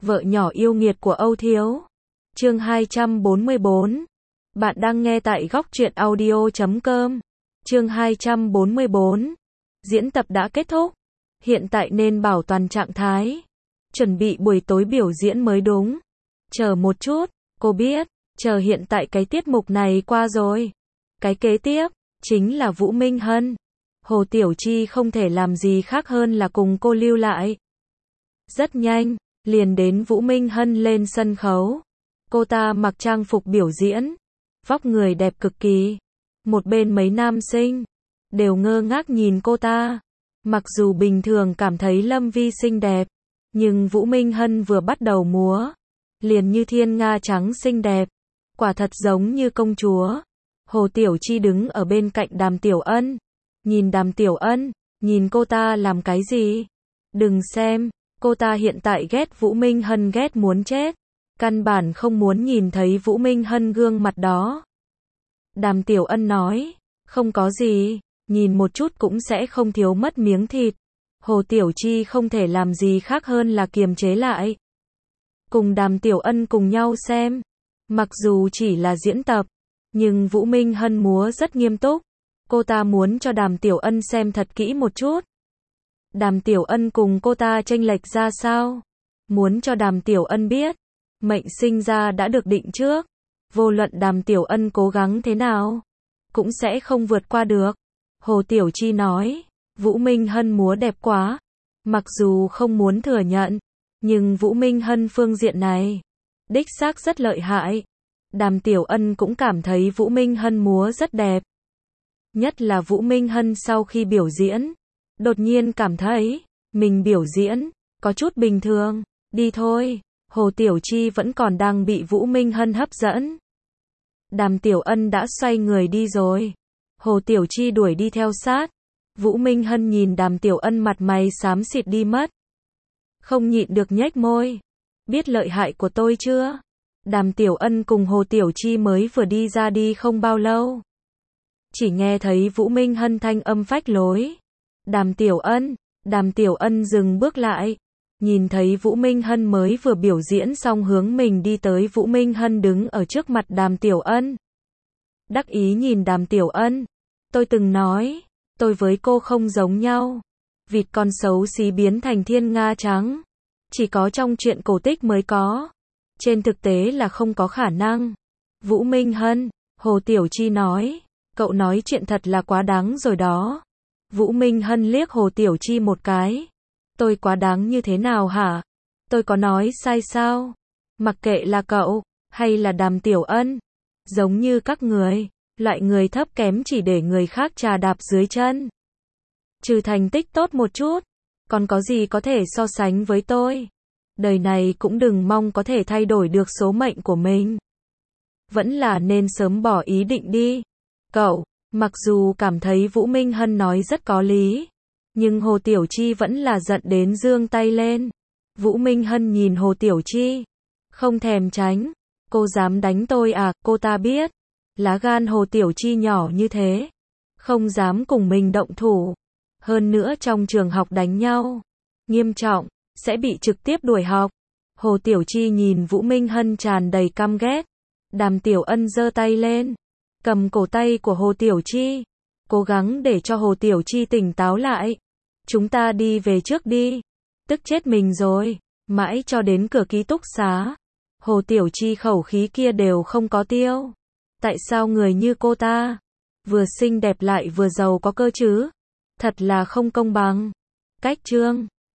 Vợ nhỏ yêu nghiệt của Âu Thiếu. Chương 244. Bạn đang nghe tại góc truyện audio.com. Chương 244. Diễn tập đã kết thúc. Hiện tại nên bảo toàn trạng thái. Chuẩn bị buổi tối biểu diễn mới đúng. Chờ một chút, cô biết, chờ hiện tại cái tiết mục này qua rồi. Cái kế tiếp, chính là Vũ Minh Hân. Hồ Tiểu Chi không thể làm gì khác hơn là cùng cô lưu lại. Rất nhanh, liền đến Vũ Minh Hân lên sân khấu. Cô ta mặc trang phục biểu diễn, vóc người đẹp cực kỳ. Một bên mấy nam sinh đều ngơ ngác nhìn cô ta. Mặc dù bình thường cảm thấy Lâm Vi xinh đẹp, nhưng Vũ Minh Hân vừa bắt đầu múa, liền như thiên nga trắng xinh đẹp, quả thật giống như công chúa. Hồ Tiểu Chi đứng ở bên cạnh Đàm Tiểu Ân, nhìn Đàm Tiểu Ân, nhìn cô ta làm cái gì? Đừng xem, cô ta hiện tại ghét Vũ Minh Hân ghét muốn chết, căn bản không muốn nhìn thấy Vũ Minh Hân gương mặt đó. Đàm Tiểu Ân nói, không có gì, nhìn một chút cũng sẽ không thiếu mất miếng thịt. Hồ Tiểu Chi không thể làm gì khác hơn là kiềm chế lại. Cùng Đàm Tiểu Ân cùng nhau xem. Mặc dù chỉ là diễn tập, nhưng Vũ Minh Hân múa rất nghiêm túc. Cô ta muốn cho Đàm Tiểu Ân xem thật kỹ một chút. Đàm Tiểu Ân cùng cô ta chênh lệch ra sao? Muốn cho Đàm Tiểu Ân biết, mệnh sinh ra đã được định trước. Vô luận Đàm Tiểu Ân cố gắng thế nào, cũng sẽ không vượt qua được. Hồ Tiểu Chi nói, Vũ Minh Hân múa đẹp quá. Mặc dù không muốn thừa nhận, nhưng Vũ Minh Hân phương diện này, đích xác rất lợi hại. Đàm Tiểu Ân cũng cảm thấy Vũ Minh Hân múa rất đẹp. Nhất là Vũ Minh Hân sau khi biểu diễn, đột nhiên cảm thấy, mình biểu diễn, có chút bình thường, đi thôi. Hồ Tiểu Chi vẫn còn đang bị Vũ Minh Hân hấp dẫn. Đàm Tiểu Ân đã xoay người đi rồi. Hồ Tiểu Chi đuổi đi theo sát. Vũ Minh Hân nhìn Đàm Tiểu Ân mặt mày xám xịt đi mất. Không nhịn được nhếch môi. Biết lợi hại của tôi chưa? Đàm Tiểu Ân cùng Hồ Tiểu Chi mới vừa đi ra đi không bao lâu. Chỉ nghe thấy Vũ Minh Hân thanh âm phách lối. Đàm Tiểu Ân dừng bước lại. Nhìn thấy Vũ Minh Hân mới vừa biểu diễn xong hướng mình đi tới. Vũ Minh Hân đứng ở trước mặt Đàm Tiểu Ân. Đắc ý nhìn Đàm Tiểu Ân. Tôi từng nói, tôi với cô không giống nhau. Vịt con xấu xí biến thành thiên nga trắng. Chỉ có trong truyện cổ tích mới có. Trên thực tế là không có khả năng. Vũ Minh Hân, Hồ Tiểu Chi nói, cậu nói chuyện thật là quá đáng rồi đó. Vũ Minh Hân liếc Hồ Tiểu Chi một cái. Tôi quá đáng như thế nào hả? Tôi có nói sai sao? Mặc kệ là cậu, hay là Đàm Tiểu Ân. Giống như các người, loại người thấp kém chỉ để người khác trà đạp dưới chân. Trừ thành tích tốt một chút, còn có gì có thể so sánh với tôi? Đời này cũng đừng mong có thể thay đổi được số mệnh của mình. Vẫn là nên sớm bỏ ý định đi. Cậu, mặc dù cảm thấy Vũ Minh Hân nói rất có lý, nhưng Hồ Tiểu Chi vẫn là giận đến giương tay lên. Vũ Minh Hân nhìn Hồ Tiểu Chi, không thèm tránh. Cô dám đánh tôi à? Cô ta biết, lá gan Hồ Tiểu Chi nhỏ như thế, không dám cùng mình động thủ. Hơn nữa trong trường học đánh nhau, nghiêm trọng, sẽ bị trực tiếp đuổi học. Hồ Tiểu Chi nhìn Vũ Minh Hân tràn đầy căm ghét. Đàm Tiểu Ân giơ tay lên, cầm cổ tay của Hồ Tiểu Chi, cố gắng để cho Hồ Tiểu Chi tỉnh táo lại. Chúng ta đi về trước đi. Tức chết mình rồi. Mãi cho đến cửa ký túc xá, Hồ Tiểu Chi khẩu khí kia đều không có tiêu. Tại sao người như cô ta, vừa xinh đẹp lại vừa giàu có cơ chứ? Thật là không công bằng. Cách chương